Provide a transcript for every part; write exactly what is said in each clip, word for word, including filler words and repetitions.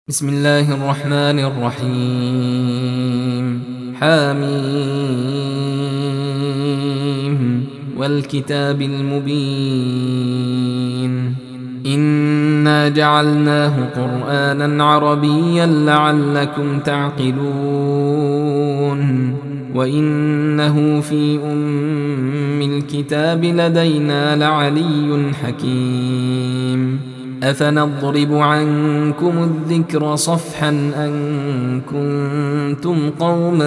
بسم الله الرحمن الرحيم حميم والكتاب المبين إنا جعلناه قرآنا عربيا لعلكم تعقلون وإنه في أم الكتاب لدينا لعلي حكيم أفنضرب عنكم الذكر صفحا أن كنتم قوما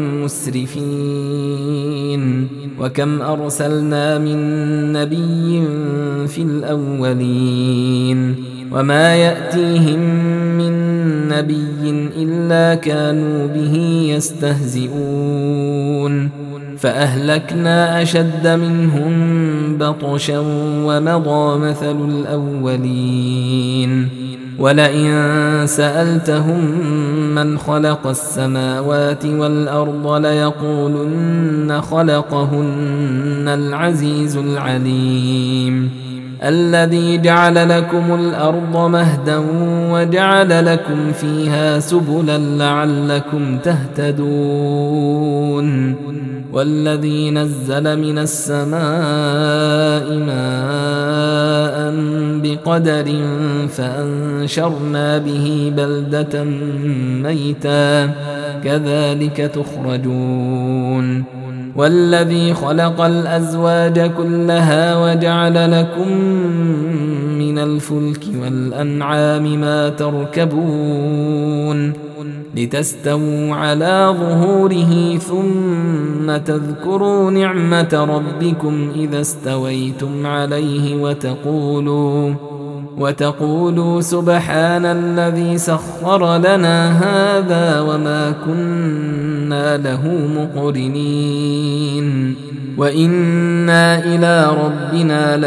مسرفين وكم أرسلنا من نبي في الأولين وما يأتيهم من نبي إلا كانوا به يستهزئون فأهلكنا أشد منهم بطشا ومضى مثل الأولين ولئن سألتهم من خلق السماوات والأرض ليقولن خلقهن العزيز العليم الذي جعل لكم الأرض مهدا وجعل لكم فيها سبلا لعلكم تهتدون والذي نزل من السماء ماء بقدر فأنشرنا به بلدة ميتا كذلك تخرجون والذي خلق الأزواج كلها وجعل لكم من الفلك والأنعام ما تركبون لتستووا على ظهوره ثم تذكروا نعمة ربكم إذا استويتم عليه وتقولوا وتقولوا سبحان الذي سخر لنا هذا وما كنا له مقرنين وإنا إلى ربنا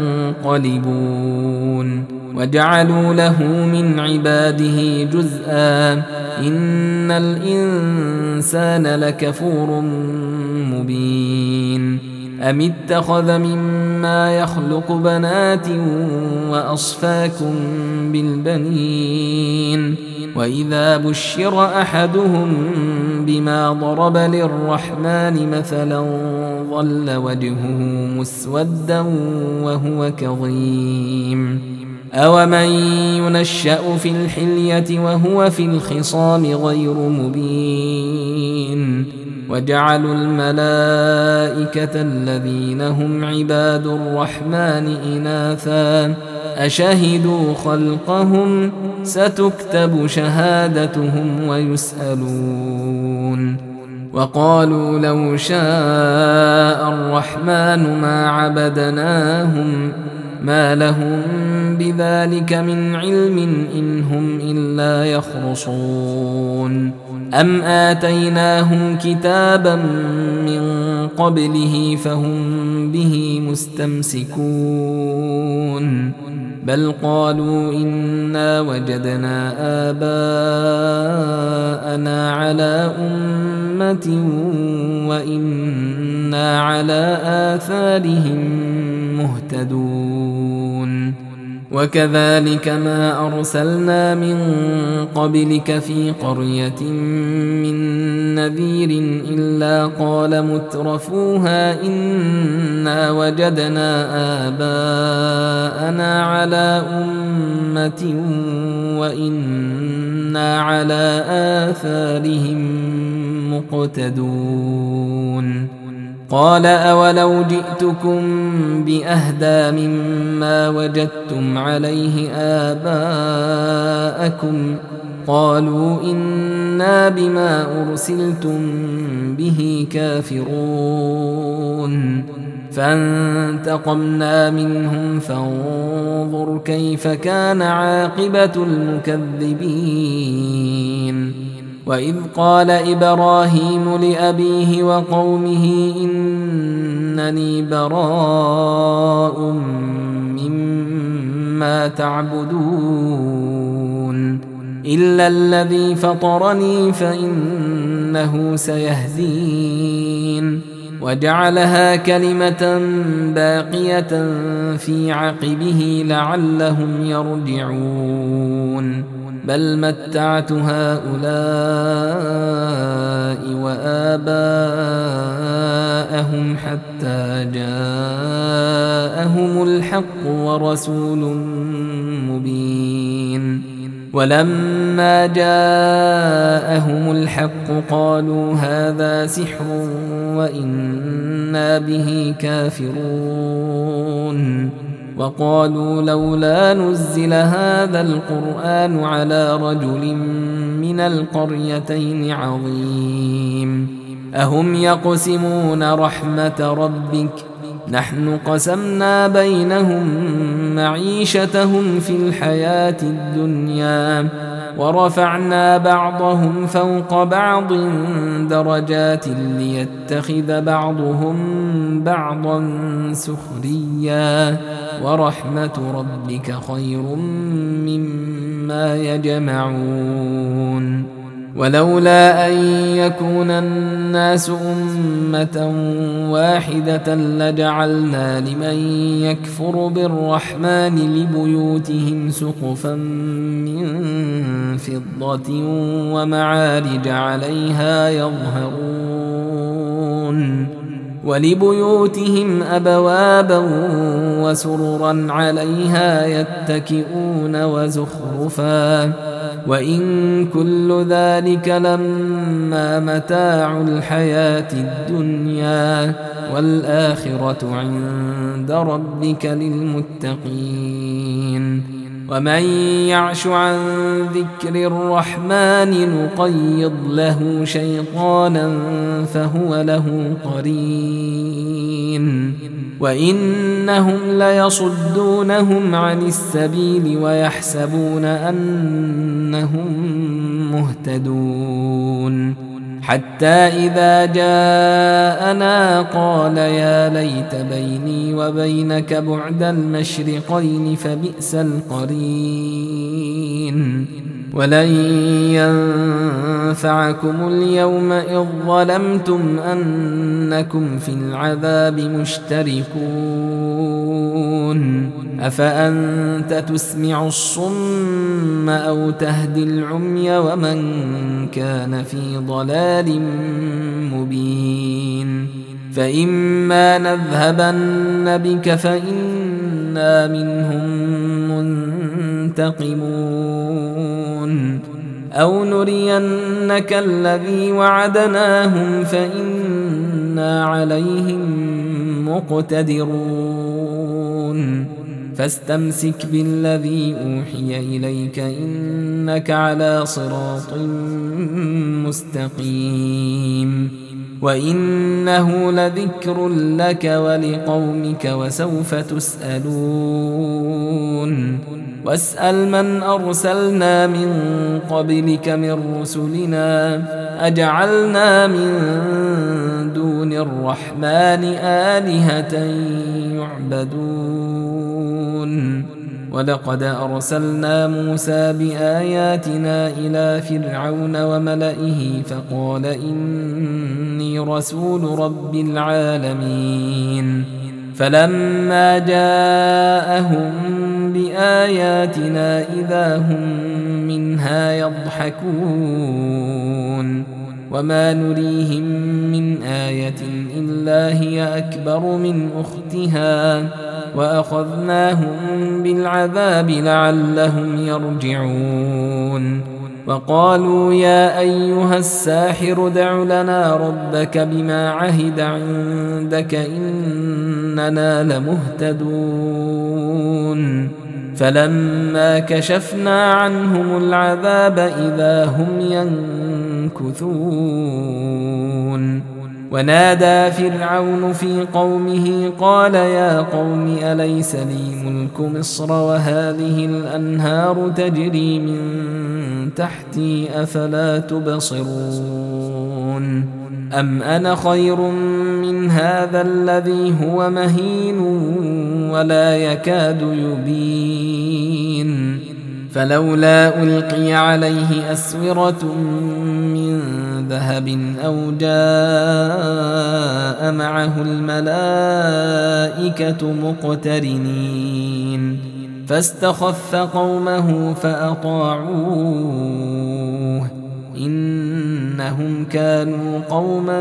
لمنقلبون وجعلوا له من عباده جزءا إن الإنسان لكفور مبين أم اتخذ مما يخلق بنات وأصفاكم بالبنين وإذا بشر أحدهم بما ضرب للرحمن مثلا ظل وجهه مسودا وهو كظيم أومن ينشأ في الحلية وهو في الخصام غير مبين وجعلوا الملائكة الذين هم عباد الرحمن إناثا أشهدوا خلقهم ستكتب شهادتهم ويسألون وقالوا لو شاء الرحمن ما عبدناهم ما لهم بذلك من علم إن هم إلا يخرصون أم آتيناهم كتابا من قبله فهم به مستمسكون بل قالوا إنا وجدنا آباءنا على أمة وإنا على آثارهم مهتدون وكذلك ما أرسلنا من قبلك في قرية من نذير إلا قال مترفوها إنا وجدنا آباءنا على أمة وإنا على آثارهم مقتدون قال أولو جئتكم بأهدى مما وجدتم عليه آباءكم قالوا إنا بما أرسلتم به كافرون فانتقمنا منهم فانظر كيف كان عاقبة المكذبين وإذ قال إبراهيم لأبيه وقومه إنني براء مما تعبدون إلا الذي فطرني فإنه سيهدين وجعلها كلمة باقية في عقبه لعلهم يرجعون بل متعت هؤلاء وآباءهم حتى جاءهم الحق ورسول مبين ولما جاءهم الحق قالوا هذا سحر وإنا به كافرون وقالوا لولا نزل هذا القرآن على رجل من القريتين عظيم أهم يقسمون رحمة ربك نحن قسمنا بينهم معيشتهم في الحياة الدنيا ورفعنا بعضهم فوق بعض درجات ليتخذ بعضهم بعضا سخريا ورحمة ربك خير مما يجمعون ولولا أن يكون الناس أمة واحدة لجعلنا لمن يكفر بالرحمن لبيوتهم سقفا من فضة ومعارج عليها يظهرون ولبيوتهم أبوابا وسررا عليها يتكئون وزخرفا وإن كل ذلك لما متاع الحياة الدنيا والآخرة عند ربك للمتقين ومن يعش عن ذكر الرحمن نقيض له شيطانا فهو له قرين وإنهم ليصدونهم عن السبيل ويحسبون أنهم مهتدون حتى إذا جاءنا قال يا ليت بيني وبينك بعد المشرقين فبئس القرين ولن ينفعكم اليوم إذ ظلمتم أنكم في العذاب مشتركون أفأنت تسمع الصم أو تهدي العمي ومن كان في ضلال مبين فإما نذهبن بك فإنا منهم منتقمون أو نرينك الذي وعدناهم فإنا عليهم مقتدرون فاستمسك بالذي أوحي إليك إنك على صراط مستقيم وإنه لذكر لك ولقومك وسوف تسألون واسأل من أرسلنا من قبلك من رسلنا أجعلنا من دون الرحمن آلهة يعبدون ولقد أرسلنا موسى بآياتنا إلى فرعون وملئه فقال إني رسول رب العالمين فلما جاءهم بآياتنا إذا هم منها يضحكون وما نريهم من آية إلا هي أكبر من أختها وأخذناهم بالعذاب لعلهم يرجعون وقالوا يا أيها الساحر دع لنا ربك بما عهد عندك إننا لمهتدون فلما كشفنا عنهم العذاب إذا هم ينكثون ونادى فرعون في قومه قال يا قوم أليس لي ملك مصر وهذه الأنهار تجري من تحتي أفلا تبصرون أم أنا خير من هذا الذي هو مهين ولا يكاد يبين فلولا ألقي عليه أسورة من ذهب أو جاء معه الملائكة مقترنين فاستخف قومه فأطاعوه إنهم كانوا قوما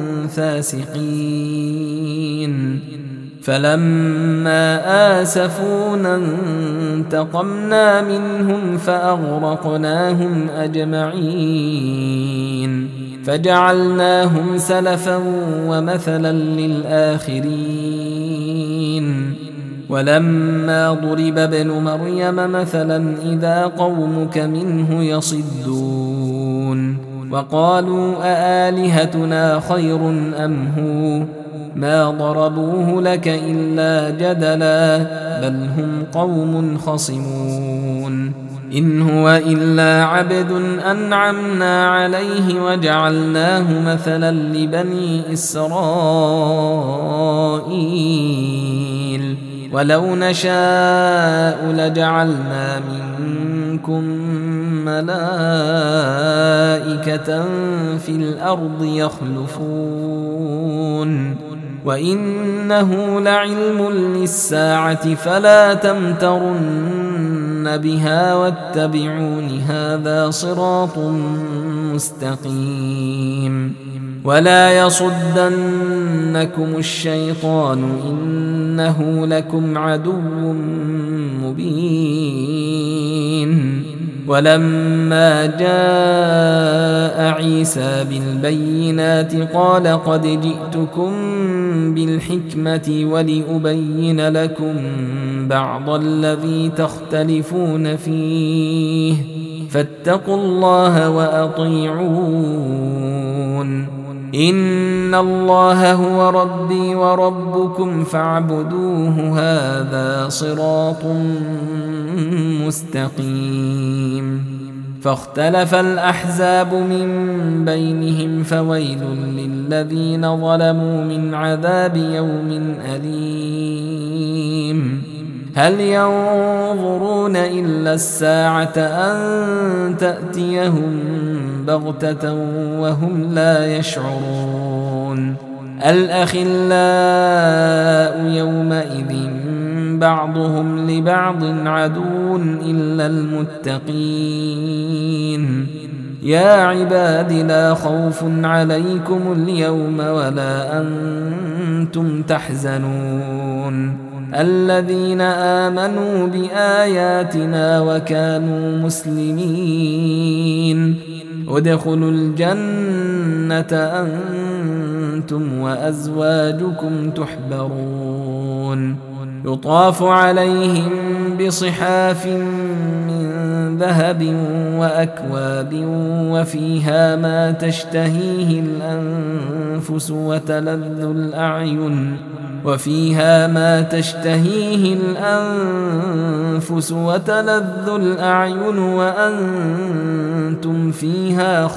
فاسقين فلما آسفونا انتقمنا منهم فأغرقناهم أجمعين فجعلناهم سلفا ومثلا للآخرين ولما ضرب ابن مريم مثلا إذا قومك منه يصدون وقالوا أآلهتنا خير أم هو ما ضربوه لك إلا جدلا بل هم قوم خصمون إن هو إلا عبد أنعمنا عليه وجعلناه مثلا لبني إسرائيل ولو نشاء لجعلنا منكم ملائكة في الأرض يخلفون وإنه لعلم للساعة فلا تمترن بها واتبعون هذا صراط مستقيم ولا يصدنكم الشيطان إنه لكم عدو مبين ولما جاء عيسى بالبينات قال قد جئتكم بالحكمة ولأبين لكم بعض الذي تختلفون فيه فاتقوا الله وأطيعون إن الله هو ربي وربكم فاعبدوه هذا صراط مستقيم فاختلف الأحزاب من بينهم فويل للذين ظلموا من عذاب يوم أليم هل ينظرون إلا الساعة أن تأتيهم بغتة وهم لا يشعرون الأخلاء يومئذ بعضهم لبعض عدو إلا المتقين يا عباد لا خوف عليكم اليوم ولا أنتم تحزنون الذين آمنوا بآياتنا وكانوا مسلمين ادخلوا الجنة أنتم وأزواجكم تحبرون يطاف عليهم بصحاف من ذهب وأكواب وفيها ما تشتهيه الأنفس وتلذ الأعين وفيها ما تشتهيه الأنفس وتلذ الأعين وأنتم فيها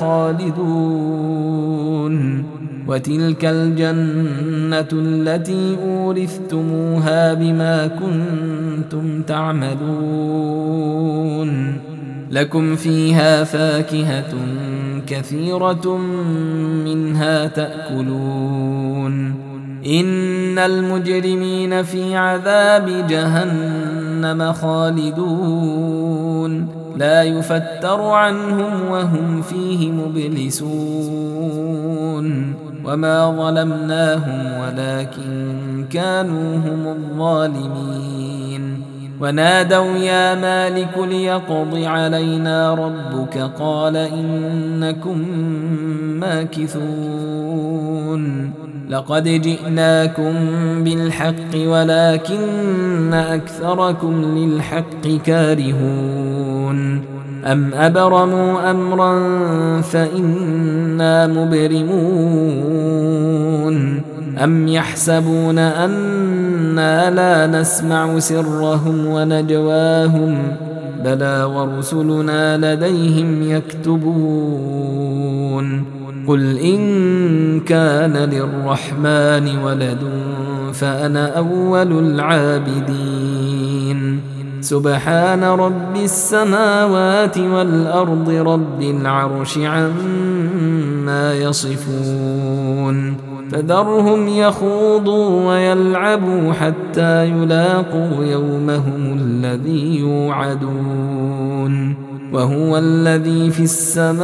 خالدون وتلك الجنة التي أورثتموها بما كنتم تعملون لكم فيها فاكهة كثيرة منها تأكلون إن المجرمين في عذاب جهنم خالدون لا يفتر عنهم وهم فيه مبلسون وما ظلمناهم ولكن كانوا هم الظالمين ونادوا يا مالك ليقض علينا ربك قال إنكم ماكثون لقد جئناكم بالحق ولكن أكثركم للحق كارهون أم أبرموا أمرا فإنا مبرمون أم يحسبون أنا لا نسمع سرهم ونجواهم بلى ورسلنا لديهم يكتبون قل إن كان للرحمن ولد فأنا أول العابدين سبحان رب السماوات والأرض رب العرش عما يصفون فذرهم يخوضوا ويلعبوا حتى يلاقوا يومهم الذي يوعدون وهو الذي في السماء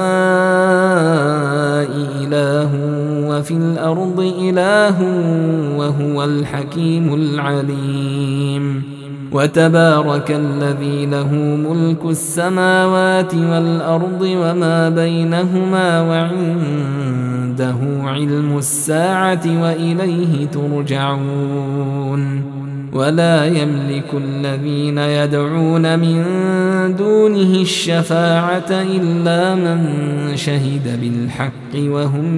إله وفي الأرض إله وهو الحكيم العليم وتبارك الذي له ملك السماوات والأرض وما بينهما وعنده علم الساعة وإليه ترجعون ولا يملك الذين يدعون من دونه الشفاعة إلا من شهد بالحق وهم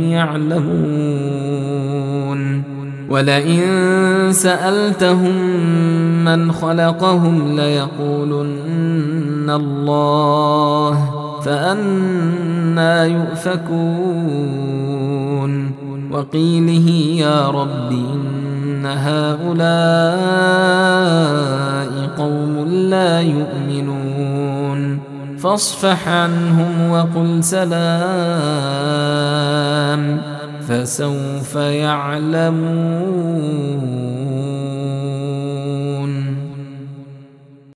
يعلمون ولئن سألتهم من خلقهم ليقولن الله فأنى يؤفكون وقيله يا رب إن هؤلاء قوم لا يؤمنون فاصفح عنهم وقل سلام فسوف يعلمون.